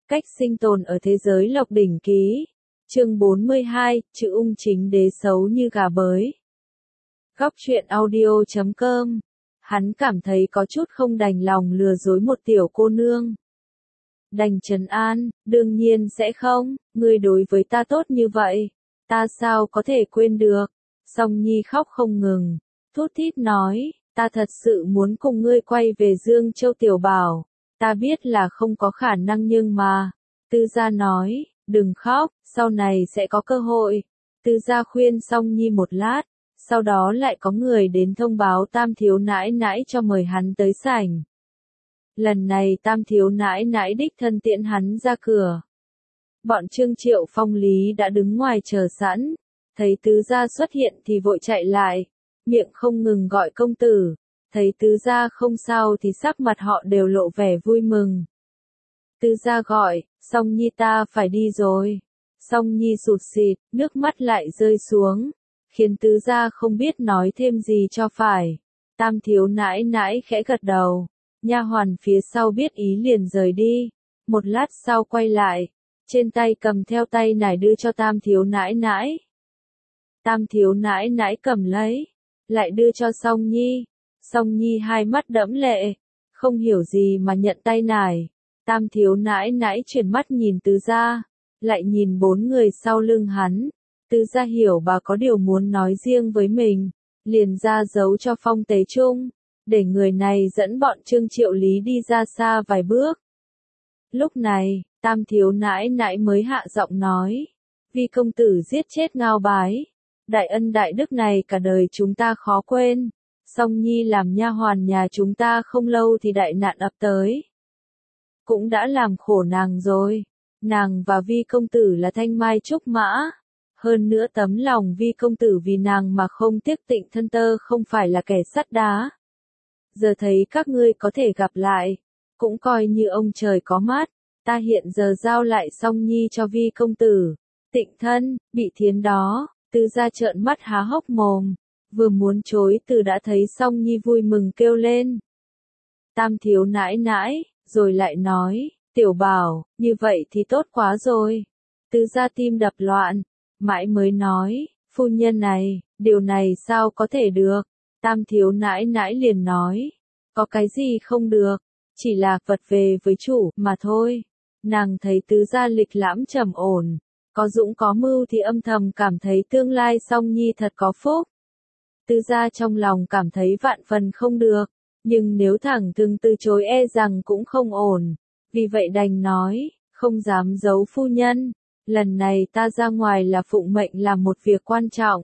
Cách sinh tồn ở thế giới Lộc Đỉnh Ký. Chương 42, chữ ung chính đế xấu như gà bới. Góc truyện audio.com. Hắn cảm thấy có chút không đành lòng lừa dối một tiểu cô nương. Đành trấn an, đương nhiên sẽ không, ngươi đối với ta tốt như vậy, ta sao có thể quên được. Song Nhi khóc không ngừng, thút thít nói, ta thật sự muốn cùng ngươi quay về Dương Châu Tiểu Bảo. Ta biết là không có khả năng nhưng mà, Tư Gia nói, đừng khóc, sau này sẽ có cơ hội. Tư Gia khuyên Song Nhi một lát, sau đó lại có người đến thông báo Tam thiếu nãi nãi cho mời hắn tới sảnh. Lần này Tam thiếu nãi nãi đích thân tiễn hắn ra cửa. Bọn Trương Triệu Phong Lý đã đứng ngoài chờ sẵn, thấy Tứ Gia xuất hiện thì vội chạy lại, miệng không ngừng gọi công tử. Thấy Tứ Gia không sao thì sắc mặt họ đều lộ vẻ vui mừng. Tứ Gia gọi, Song Nhi ta phải đi rồi. Song Nhi sụt sịt, nước mắt lại rơi xuống, khiến Tứ Gia không biết nói thêm gì cho phải. Tam thiếu nãi nãi khẽ gật đầu, nha hoàn phía sau biết ý liền rời đi. Một lát sau quay lại, trên tay cầm theo tay nải đưa cho Tam thiếu nãi nãi. Tam thiếu nãi nãi cầm lấy, lại đưa cho Song Nhi. Song Nhi hai mắt đẫm lệ, không hiểu gì mà nhận tay nải. Tam thiếu nãi nãi chuyển mắt nhìn Tứ Gia, lại nhìn bốn người sau lưng hắn. Tứ Gia hiểu bà có điều muốn nói riêng với mình, liền ra dấu cho Phong Tế Trung, để người này dẫn bọn Trương Triệu Lý đi ra xa vài bước. Lúc này, Tam thiếu nãi nãi mới hạ giọng nói, vì công tử giết chết Ngao Bái, đại ân đại đức này cả đời chúng ta khó quên. Song Nhi làm nha hoàn nhà chúng ta không lâu thì đại nạn ập tới. Cũng đã làm khổ nàng rồi. Nàng và Vi công tử là thanh mai trúc mã. Hơn nữa tấm lòng Vi công tử vì nàng mà không tiếc tịnh thân tơ không phải là kẻ sắt đá. Giờ thấy các ngươi có thể gặp lại, cũng coi như ông trời có mắt. Ta hiện giờ giao lại Song Nhi cho Vi công tử. Tịnh thân, bị thiến đó, Tứ Gia trợn mắt há hốc mồm. Vừa muốn chối từ đã thấy Song Nhi vui mừng kêu lên. Tam thiếu nãi nãi, rồi lại nói, Tiểu Bảo, như vậy thì tốt quá rồi. Tứ Gia tim đập loạn, mãi mới nói, phu nhân này, điều này sao có thể được. Tam thiếu nãi nãi liền nói, có cái gì không được, chỉ là vật về với chủ mà thôi. Nàng thấy Tứ Gia lịch lãm trầm ổn, có dũng có mưu thì âm thầm cảm thấy tương lai Song Nhi thật có phúc. Tứ Gia trong lòng cảm thấy vạn phần không được, nhưng nếu thẳng thừng từ chối e rằng cũng không ổn, vì vậy đành nói, không dám giấu phu nhân, lần này ta ra ngoài là phụng mệnh làm một việc quan trọng.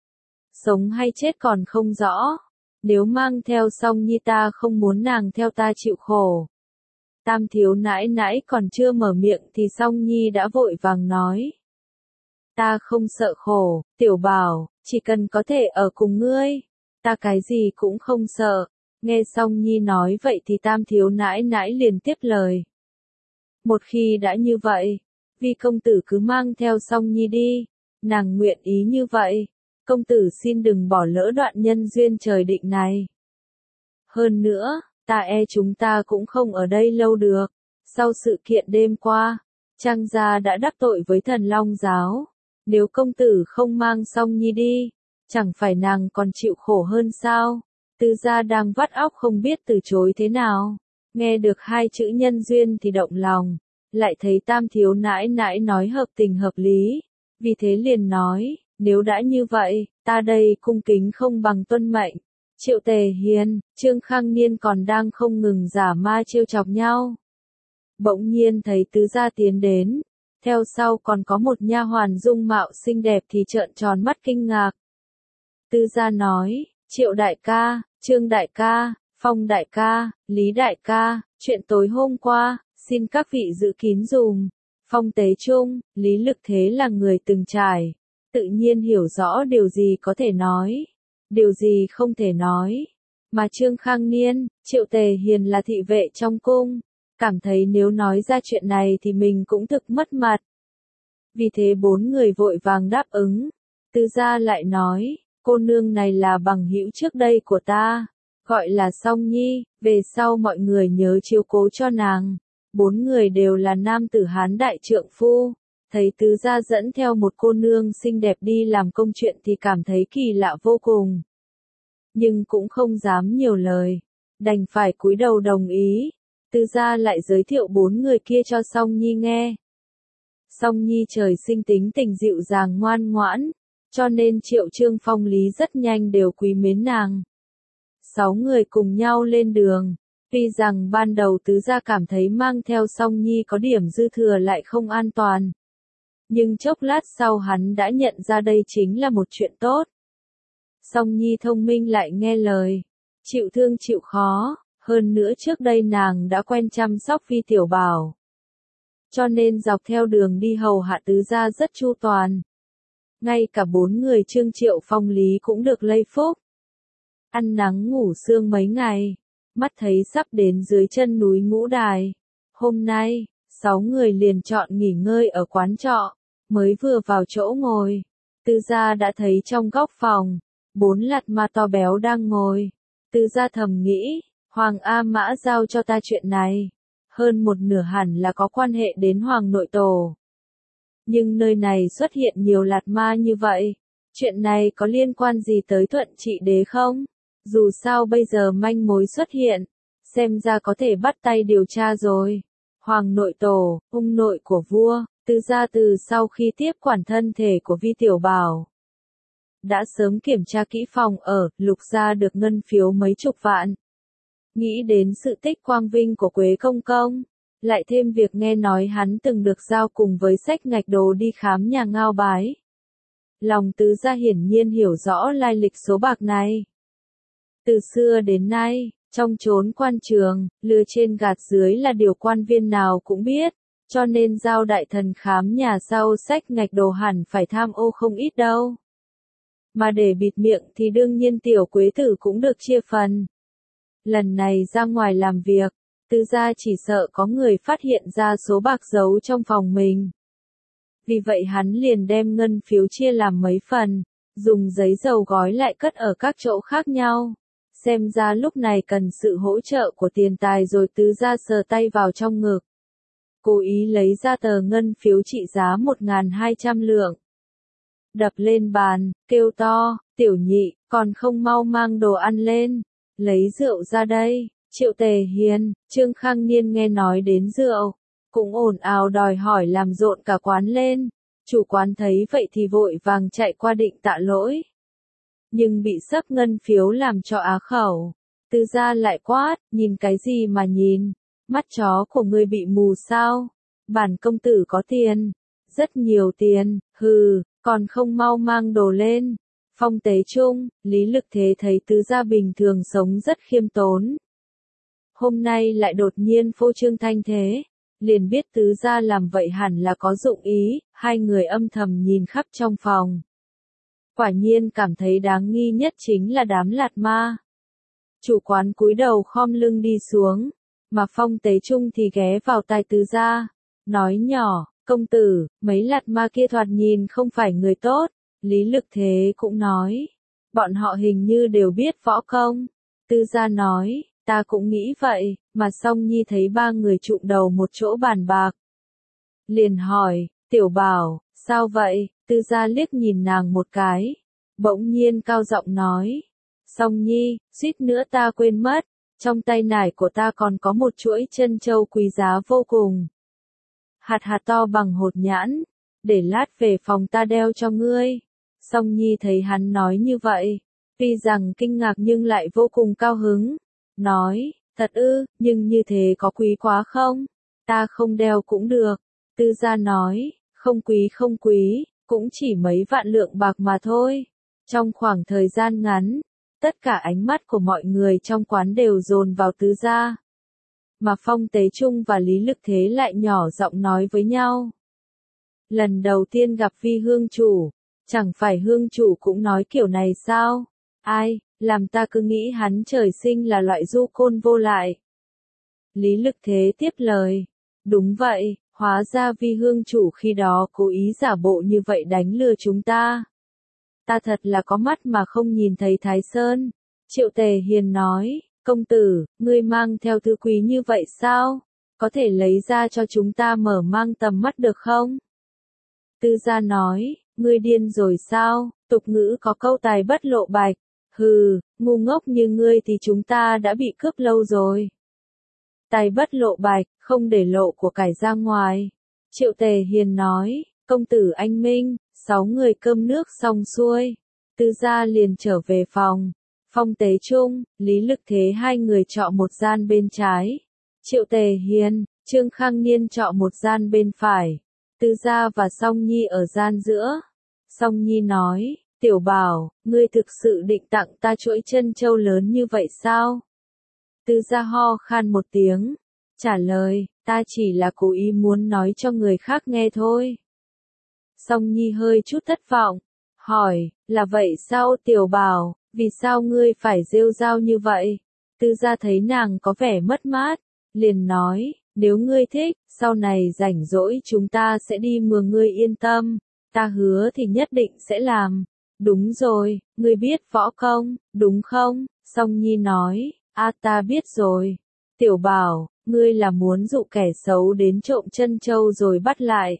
Sống hay chết còn không rõ, nếu mang theo Song Nhi ta không muốn nàng theo ta chịu khổ. Tam thiếu nãi nãi còn chưa mở miệng thì Song Nhi đã vội vàng nói. Ta không sợ khổ, Tiểu Bảo, chỉ cần có thể ở cùng ngươi, ta cái gì cũng không sợ. Nghe Song Nhi nói vậy thì Tam thiếu nãi nãi liền tiếp lời. Một khi đã như vậy, Vi công tử cứ mang theo Song Nhi đi, nàng nguyện ý như vậy, công tử xin đừng bỏ lỡ đoạn nhân duyên trời định này. Hơn nữa, ta e chúng ta cũng không ở đây lâu được, sau sự kiện đêm qua, Trang gia đã đắc tội với Thần Long giáo. Nếu công tử không mang Song Nhi đi, chẳng phải nàng còn chịu khổ hơn sao? Tứ Gia đang vắt óc không biết từ chối thế nào. Nghe được hai chữ nhân duyên thì động lòng, lại thấy Tam thiếu nãi nãi nói hợp tình hợp lý. Vì thế liền nói, nếu đã như vậy, ta đây cung kính không bằng tuân mệnh. Triệu Tề Hiền, Trương Khang Niên còn đang không ngừng giả ma trêu chọc nhau. Bỗng nhiên thấy Tứ Gia tiến đến. Theo sau còn có một nha hoàn dung mạo xinh đẹp thì trợn tròn mắt kinh ngạc. Tứ Gia nói, Triệu đại ca, Trương đại ca, Phong đại ca, Lý đại ca, chuyện tối hôm qua, xin các vị giữ kín dùm. Phong Tế Trung, Lý Lực Thế là người từng trải, tự nhiên hiểu rõ điều gì có thể nói, điều gì không thể nói. Mà Trương Khang Niên, Triệu Tề Hiền là thị vệ trong cung. Cảm thấy nếu nói ra chuyện này thì mình cũng thực mất mặt. Vì thế bốn người vội vàng đáp ứng. Tứ Gia lại nói, cô nương này là bằng hữu trước đây của ta, gọi là Song Nhi, về sau mọi người nhớ chiếu cố cho nàng. 4 người đều là nam tử Hán đại trượng phu, thấy tứ gia dẫn theo một cô nương xinh đẹp đi làm công chuyện thì cảm thấy kỳ lạ vô cùng. Nhưng cũng không dám nhiều lời, đành phải cúi đầu đồng ý. Tứ gia lại giới thiệu 4 người kia cho Song Nhi nghe. Song Nhi trời sinh tính tình dịu dàng ngoan ngoãn, cho nên Triệu Trương Phong Lý rất nhanh đều quý mến nàng. 6 người cùng nhau lên đường, tuy rằng ban đầu tứ gia cảm thấy mang theo Song Nhi có điểm dư thừa lại không an toàn. Nhưng chốc lát sau hắn đã nhận ra đây chính là một chuyện tốt. Song Nhi thông minh lại nghe lời, chịu thương chịu khó, hơn nữa trước đây nàng đã quen chăm sóc Vi Tiểu Bảo. Cho nên dọc theo đường đi hầu hạ tứ gia rất chu toàn. Ngay cả 4 người Trương Triệu Phong Lý cũng được lây phúc. Ăn nắng ngủ sương mấy ngày, mắt thấy sắp đến dưới chân núi Ngũ Đài. Hôm nay, 6 người liền chọn nghỉ ngơi ở quán trọ, mới vừa vào chỗ ngồi. Tứ gia đã thấy trong góc phòng, 4 lạt ma to béo đang ngồi. Tứ gia thầm nghĩ, Hoàng A Mã giao cho ta chuyện này. Hơn một nửa hẳn là có quan hệ đến Hoàng nội tổ. Nhưng nơi này xuất hiện nhiều lạt ma như vậy, chuyện này có liên quan gì tới Thuận Trị Đế không? Dù sao bây giờ manh mối xuất hiện, xem ra có thể bắt tay điều tra rồi. Hoàng nội tổ, ung nội của vua, tứ gia từ sau khi tiếp quản thân thể của Vi Tiểu Bảo, đã sớm kiểm tra kỹ phòng ở, lục ra được ngân phiếu mấy chục vạn. Nghĩ đến sự tích quang vinh của Quế Công Công, lại thêm việc nghe nói hắn từng được giao cùng với Sách Ngạch Đồ đi khám nhà Ngao Bái. Lòng tứ gia hiển nhiên hiểu rõ lai lịch số bạc này. Từ xưa đến nay, trong chốn quan trường, lừa trên gạt dưới là điều quan viên nào cũng biết, cho nên giao đại thần khám nhà sau Sách Ngạch Đồ hẳn phải tham ô không ít đâu. Mà để bịt miệng thì đương nhiên tiểu quế tử cũng được chia phần. Lần này ra ngoài làm việc, tứ gia chỉ sợ có người phát hiện ra số bạc giấu trong phòng mình. Vì vậy hắn liền đem ngân phiếu chia làm mấy phần, dùng giấy dầu gói lại cất ở các chỗ khác nhau. Xem ra lúc này cần sự hỗ trợ của tiền tài rồi tứ gia sờ tay vào trong ngực. Cố ý lấy ra tờ ngân phiếu trị giá 1.200 lượng. Đập lên bàn, kêu to, tiểu nhị, còn không mau mang đồ ăn lên, lấy rượu ra đây. Triệu Tề Hiền, Trương Khang Niên nghe nói đến rượu, cũng ồn ào đòi hỏi làm rộn cả quán lên. Chủ quán thấy vậy thì vội vàng chạy qua định tạ lỗi. Nhưng bị sấp ngân phiếu làm cho á khẩu. Tứ gia lại quát, nhìn cái gì mà nhìn, mắt chó của ngươi bị mù sao? Bản công tử có tiền, rất nhiều tiền, hừ, còn không mau mang đồ lên. Phong Tế Trung, Lý Lực Thế thấy tứ gia bình thường sống rất khiêm tốn. Hôm nay lại đột nhiên phô trương thanh thế, liền biết tứ gia làm vậy hẳn là có dụng ý, hai người âm thầm nhìn khắp trong phòng. Quả nhiên cảm thấy đáng nghi nhất chính là đám lạt ma. Chủ quán cúi đầu khom lưng đi xuống, mà Phong Tế Trung thì ghé vào tai tứ gia, nói nhỏ, công tử, mấy lạt ma kia thoạt nhìn không phải người tốt. Lý Lực Thế cũng nói, bọn họ hình như đều biết võ công. Tứ gia nói, ta cũng nghĩ vậy, mà Song Nhi thấy ba người chụm đầu một chỗ bàn bạc. Liền hỏi, Tiểu Bảo, sao vậy? Tứ gia liếc nhìn nàng một cái, bỗng nhiên cao giọng nói, Song Nhi, suýt nữa ta quên mất, trong tay nải của ta còn có một chuỗi chân châu quý giá vô cùng. Hạt hạt to bằng hột nhãn, để lát về phòng ta đeo cho ngươi. Song Nhi thấy hắn nói như vậy, tuy rằng kinh ngạc nhưng lại vô cùng cao hứng, nói, thật ư, nhưng như thế có quý quá không? Ta không đeo cũng được. Tư gia nói, không quý, cũng chỉ mấy vạn lượng bạc mà thôi. Trong khoảng thời gian ngắn, tất cả ánh mắt của mọi người trong quán đều dồn vào tứ gia. Mà Phong Tế Trung và Lý Lực Thế lại nhỏ giọng nói với nhau. Lần đầu tiên gặp Vi hương chủ, chẳng phải hương chủ cũng nói kiểu này sao? Ai, làm ta cứ nghĩ hắn trời sinh là loại du côn vô lại. Lý Lực Thế tiếp lời, đúng vậy, hóa ra Vi hương chủ khi đó cố ý giả bộ như vậy đánh lừa chúng ta. Ta thật là có mắt mà không nhìn thấy Thái Sơn. Triệu Tề Hiền nói, công tử, ngươi mang theo thứ quý như vậy sao? có thể lấy ra cho chúng ta mở mang tầm mắt được không? Tư gia nói, ngươi điên rồi sao, tục ngữ có câu tài bất lộ bạch, hừ, ngu ngốc như ngươi thì chúng ta đã bị cướp lâu rồi. Tài bất lộ bạch, không để lộ của cải ra ngoài. Triệu Tề Hiền nói, công tử anh minh, 6 người cơm nước xong xuôi. Tư gia liền trở về phòng. Phong Tế Trung, Lý Lực Thế hai người trọ một gian bên trái. Triệu Tề Hiền, Trương Khang Niên trọ một gian bên phải. Tư gia và Song Nhi ở gian giữa. Song Nhi nói, Tiểu Bảo, ngươi thực sự định tặng ta chuỗi trân châu lớn như vậy sao? Tư gia ho khan một tiếng, trả lời, ta chỉ là cố ý muốn nói cho người khác nghe thôi. Song Nhi hơi chút thất vọng, hỏi, là vậy sao Tiểu Bảo, vì sao ngươi phải rêu rao như vậy? Tư gia thấy nàng có vẻ mất mát, liền nói, nếu ngươi thích, sau này rảnh rỗi chúng ta sẽ đi mưa, ngươi yên tâm, ta hứa thì nhất định sẽ làm. Đúng rồi, ngươi biết võ công, đúng không? Song Nhi nói, ta biết rồi. Tiểu Bảo, ngươi là muốn dụ kẻ xấu đến trộm trân châu rồi bắt lại.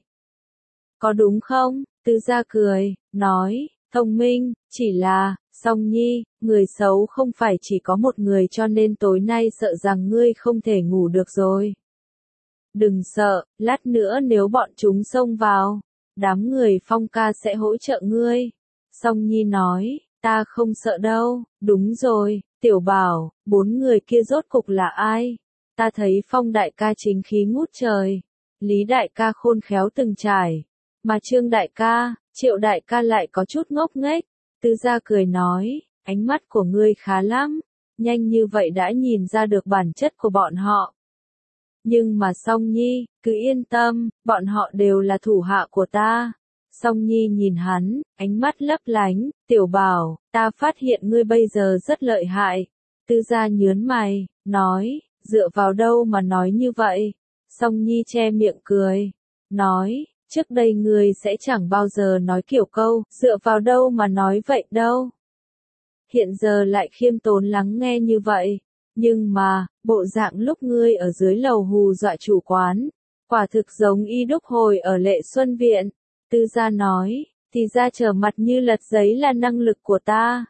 Có đúng không? Tư gia cười, nói, thông minh, chỉ là, Song Nhi, người xấu không phải chỉ có một người cho nên tối nay sợ rằng ngươi không thể ngủ được rồi. Đừng sợ, lát nữa nếu bọn chúng xông vào, đám người Phong ca sẽ hỗ trợ ngươi. Song Nhi nói, ta không sợ đâu, đúng rồi, Tiểu Bảo, 4 người kia rốt cục là ai? Ta thấy Phong đại ca chính khí ngút trời, Lý đại ca khôn khéo từng trải, mà Trương đại ca, Triệu đại ca lại có chút ngốc nghếch. Tư gia cười nói, ánh mắt của ngươi khá lắm, nhanh như vậy đã nhìn ra được bản chất của bọn họ. Nhưng mà Song Nhi, cứ yên tâm, bọn họ đều là thủ hạ của ta. Song Nhi nhìn hắn, ánh mắt lấp lánh, Tiểu Bảo, ta phát hiện ngươi bây giờ rất lợi hại. Tư gia nhớn mày, nói, dựa vào đâu mà nói như vậy? Song Nhi che miệng cười, nói, trước đây ngươi sẽ chẳng bao giờ nói kiểu câu, dựa vào đâu mà nói vậy đâu. Hiện giờ lại khiêm tốn lắng nghe như vậy. Nhưng mà, bộ dạng lúc ngươi ở dưới lầu hù dọa chủ quán, quả thực giống y đúc hồi ở Lệ Xuân Viện. Tư gia nói, thì ra trở mặt như lật giấy là năng lực của ta.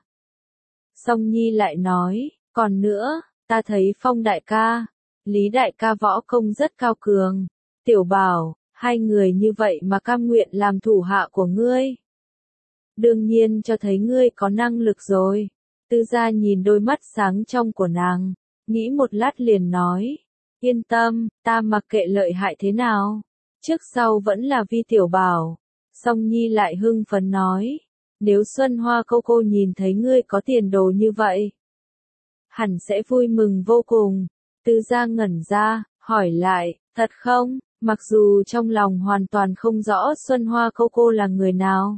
Song Nhi lại nói, còn nữa, ta thấy Phong đại ca, Lý đại ca võ công rất cao cường. Tiểu Bảo, hai người như vậy mà cam nguyện làm thủ hạ của ngươi. Đương nhiên cho thấy ngươi có năng lực rồi. Tư gia nhìn đôi mắt sáng trong của nàng, nghĩ một lát liền nói, yên tâm, ta mặc kệ lợi hại thế nào, trước sau vẫn là Vi Tiểu Bảo. Song Nhi lại hưng phấn nói, nếu Xuân Hoa cô nhìn thấy ngươi có tiền đồ như vậy, hẳn sẽ vui mừng vô cùng. Tư gia ngẩn ra, hỏi lại, thật không? Mặc dù trong lòng hoàn toàn không rõ Xuân Hoa cô là người nào.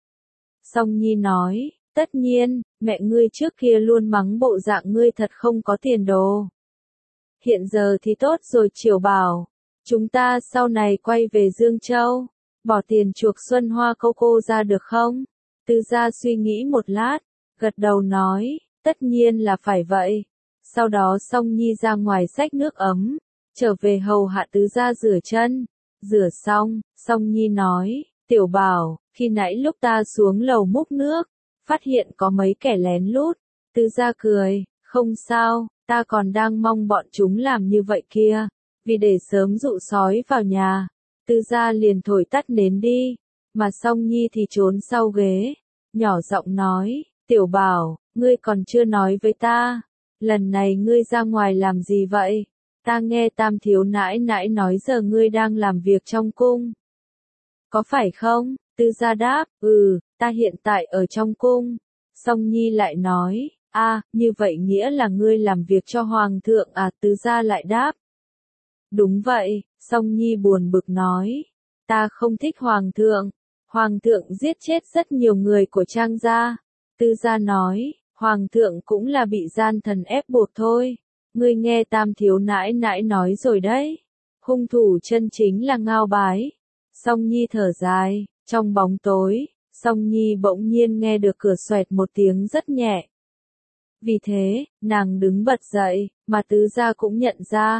Song Nhi nói, tất nhiên, mẹ ngươi trước kia luôn mắng bộ dạng ngươi thật không có tiền đồ. Hiện giờ thì tốt rồi Tiểu Bảo, chúng ta sau này quay về Dương Châu, bỏ tiền chuộc Xuân Hoa cô ra được không? Tư gia suy nghĩ một lát, gật đầu nói, tất nhiên là phải vậy. Sau đó Song Nhi ra ngoài xách nước ấm, trở về hầu hạ Tư gia rửa chân. Rửa xong, Song Nhi nói, Tiểu Bảo, khi nãy lúc ta xuống lầu múc nước, phát hiện có mấy kẻ lén lút. Tư gia cười, không sao, ta còn đang mong bọn chúng làm như vậy kia, vì để sớm dụ sói vào nhà. Tư gia liền thổi tắt nến đi, mà Song Nhi thì trốn sau ghế, nhỏ giọng nói, Tiểu Bảo, ngươi còn chưa nói với ta, lần này ngươi ra ngoài làm gì vậy? Ta nghe Tam thiếu nãi nãi nói giờ ngươi đang làm việc trong cung. Có phải không? Tư gia đáp, ta hiện tại ở trong cung. Song Nhi lại nói, như vậy nghĩa là ngươi làm việc cho Hoàng thượng à? Tư gia lại đáp. Đúng vậy, Song Nhi buồn bực nói, ta không thích Hoàng thượng. Hoàng thượng giết chết rất nhiều người của Trang gia. Tư gia nói, Hoàng thượng cũng là bị gian thần ép buộc thôi. Ngươi nghe Tam thiếu nãi nãi nói rồi đấy. Hung thủ chân chính là Ngao Bái. Song Nhi thở dài, trong bóng tối, Song Nhi bỗng nhiên nghe được cửa xoẹt một tiếng rất nhẹ. Vì thế, nàng đứng bật dậy, mà Tứ gia cũng nhận ra.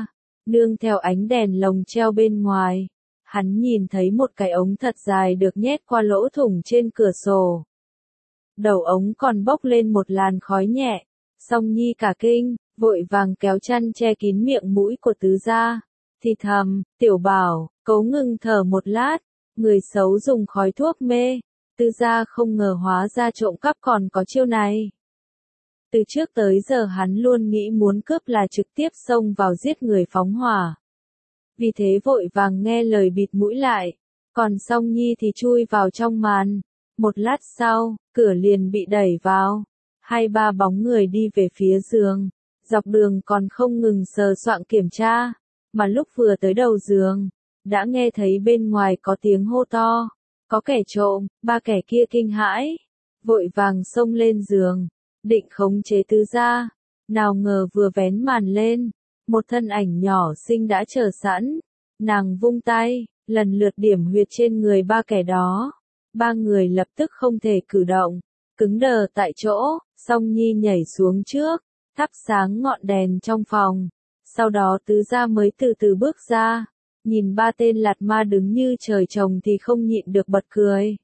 nương theo ánh đèn lồng treo bên ngoài. Hắn nhìn thấy một cái ống thật dài được nhét qua lỗ thủng trên cửa sổ. Đầu ống còn bốc lên một làn khói nhẹ. Song Nhi cả kinh, vội vàng kéo chăn che kín miệng mũi của tứ gia. Thì thầm, Tiểu Bảo, cố ngừng thở một lát, người xấu dùng khói thuốc mê. Tứ gia không ngờ hóa ra trộm cắp còn có chiêu này. Từ trước tới giờ hắn luôn nghĩ muốn cướp là trực tiếp xông vào giết người phóng hỏa. Vì thế vội vàng nghe lời bịt mũi lại. Còn Song Nhi thì chui vào trong màn. Một lát sau, cửa liền bị đẩy vào. 2-3 bóng người đi về phía giường. Dọc đường còn không ngừng sờ soạng kiểm tra. Mà lúc vừa tới đầu giường, đã nghe thấy bên ngoài có tiếng hô to. Có kẻ trộm, 3 kẻ kia kinh hãi. Vội vàng xông lên giường, định khống chế tứ gia. Nào ngờ vừa vén màn lên, một thân ảnh nhỏ xinh đã chờ sẵn. Nàng vung tay, lần lượt điểm huyệt trên người 3 kẻ đó. 3 người lập tức không thể cử động, cứng đờ tại chỗ. Song Nhi nhảy xuống trước, thắp sáng ngọn đèn trong phòng. Sau đó tứ gia mới từ từ bước ra, nhìn 3 tên lạt ma đứng như trời trồng thì không nhịn được bật cười.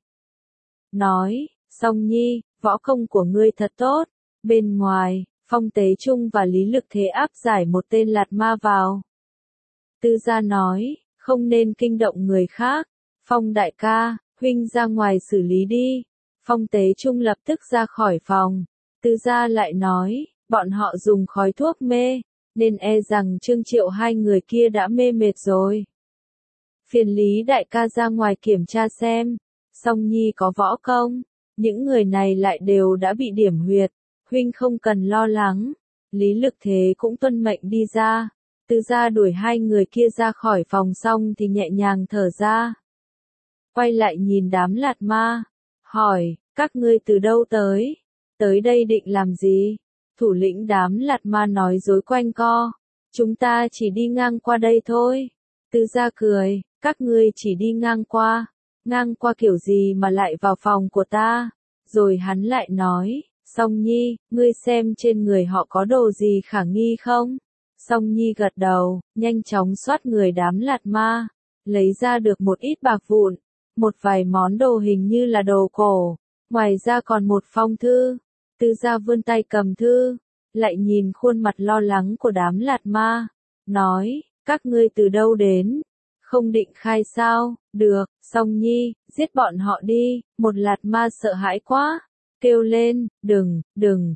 Nói, Song Nhi, võ công của ngươi thật tốt. Bên ngoài, Phong Tế Trung và Lý Lực Thế áp giải một tên lạt ma vào. Tứ gia nói, không nên kinh động người khác. Phong đại ca, huynh ra ngoài xử lý đi. Phong Tế Trung lập tức ra khỏi phòng. Tứ gia lại nói, bọn họ dùng khói thuốc mê, nên e rằng Trương Triệu 2 người kia đã mê mệt rồi. Phiền Lý đại ca ra ngoài kiểm tra xem, Song Nhi có võ công, những người này lại đều đã bị điểm huyệt, huynh không cần lo lắng. Lý Lực Thế cũng tuân mệnh đi ra. Tứ gia đuổi 2 người kia ra khỏi phòng xong thì nhẹ nhàng thở ra. Quay lại nhìn đám lạt ma, hỏi, các ngươi từ đâu tới? Tới đây định làm gì? Thủ lĩnh đám lạt ma nói dối quanh co. Chúng ta chỉ đi ngang qua đây thôi. Tứ gia cười, các ngươi chỉ đi ngang qua. Ngang qua kiểu gì mà lại vào phòng của ta? Rồi hắn lại nói, Song Nhi, ngươi xem trên người họ có đồ gì khả nghi không? Song Nhi gật đầu, nhanh chóng xoát người đám lạt ma. Lấy ra được một ít bạc vụn. Một vài món đồ hình như là đồ cổ. Ngoài ra còn một phong thư. Tứ gia vươn tay cầm thư, lại nhìn khuôn mặt lo lắng của đám lạt ma, nói, các ngươi từ đâu đến? Không định khai sao? Được, Song Nhi, giết bọn họ đi. Một lạt ma sợ hãi quá, kêu lên, đừng,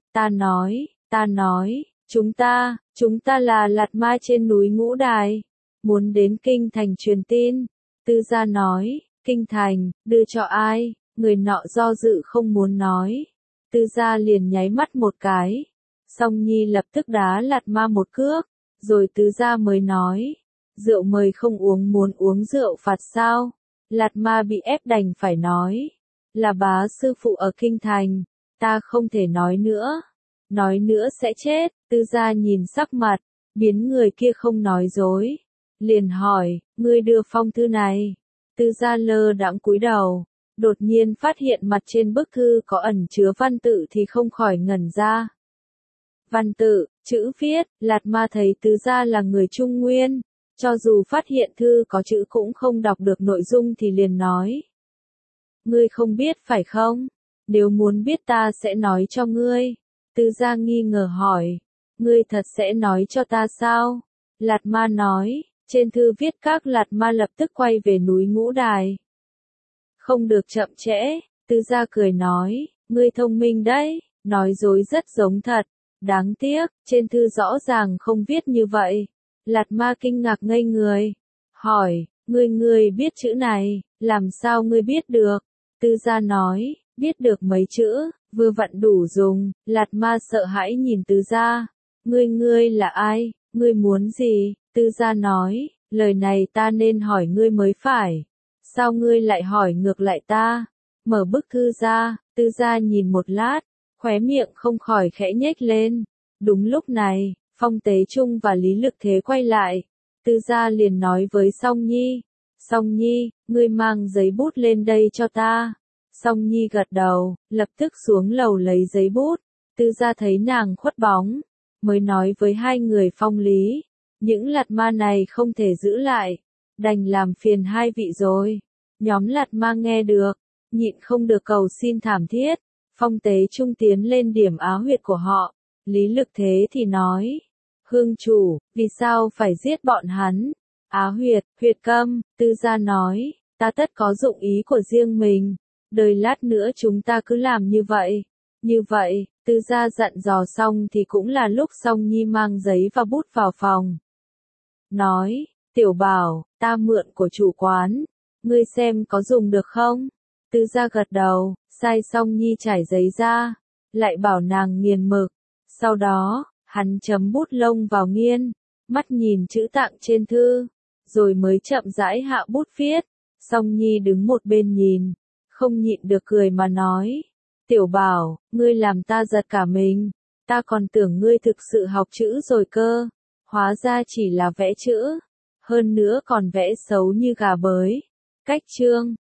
ta nói, chúng ta là lạt ma trên núi Ngũ Đài, muốn đến Kinh Thành truyền tin. Tứ gia nói, Kinh Thành, đưa cho ai? Người nọ do dự không muốn nói. Tứ gia liền nháy mắt một cái. Song Nhi lập tức đá lạt ma một cước, rồi tứ gia mới nói, rượu mời không uống muốn uống rượu phạt sao? Lạt ma bị ép đành phải nói, là bá sư phụ ở Kinh Thành, ta không thể nói nữa sẽ chết. Tứ gia nhìn sắc mặt, biến người kia không nói dối, liền hỏi, ngươi đưa phong thư này? Tứ gia lơ đãng cúi đầu. Đột nhiên phát hiện mặt trên bức thư có ẩn chứa văn tự thì không khỏi ngẩn ra. Văn tự, chữ viết, lạt ma thấy tứ gia là người Trung Nguyên, cho dù phát hiện thư có chữ cũng không đọc được nội dung thì liền nói. Ngươi không biết phải không? Nếu muốn biết ta sẽ nói cho ngươi. Tứ gia nghi ngờ hỏi, ngươi thật sẽ nói cho ta sao? Lạt ma nói, trên thư viết các lạt ma lập tức quay về núi Ngũ Đài. Không được chậm trễ. Tứ gia cười nói, ngươi thông minh đấy, nói dối rất giống thật. Đáng tiếc, trên thư rõ ràng không viết như vậy. Lạt ma kinh ngạc ngây người, hỏi, ngươi biết chữ này, làm sao ngươi biết được? Tứ gia nói, biết được mấy chữ, vừa vặn đủ dùng. Lạt ma sợ hãi nhìn tứ gia, ngươi là ai, ngươi muốn gì? Tứ gia nói, lời này ta nên hỏi ngươi mới phải. Sao ngươi lại hỏi ngược lại ta? Mở bức thư ra, tứ gia nhìn một lát, khóe miệng không khỏi khẽ nhếch lên. Đúng lúc này, Phong Tế Trung và Lý Lực Thế quay lại. Tứ gia liền nói với Song Nhi, Song Nhi, ngươi mang giấy bút lên đây cho ta. Song Nhi gật đầu, lập tức xuống lầu lấy giấy bút. Tứ gia thấy nàng khuất bóng, mới nói với 2 người Phong Lý, Những lạt ma này không thể giữ lại, đành làm phiền hai vị rồi. Nhóm lạt ma nghe được, nhịn không được cầu xin thảm thiết, phong tế trung tiến lên điểm á huyệt của họ. Lý Lực thế thì nói, hương chủ, vì sao phải giết bọn hắn? Á huyệt, huyệt câm, Tư Gia nói, ta tất có dụng ý của riêng mình, đời lát nữa chúng ta cứ làm như vậy. Như vậy, Tư Gia dặn dò xong thì cũng là lúc Song Nhi mang giấy và bút vào phòng. Nói, Tiểu Bảo, ta mượn của chủ quán, ngươi xem có dùng được không? Tư Gia gật đầu, sai Song Nhi trải giấy ra, lại bảo nàng nghiền mực. Sau đó, hắn chấm bút lông vào nghiên, mắt nhìn chữ tạng trên thư, rồi mới chậm rãi hạ bút viết. Song Nhi đứng một bên nhìn, không nhịn được cười mà nói, Tiểu Bảo, ngươi làm ta giật cả mình, ta còn tưởng ngươi thực sự học chữ rồi cơ, hóa ra chỉ là vẽ chữ, hơn nữa còn vẽ xấu như gà bới. Cách chương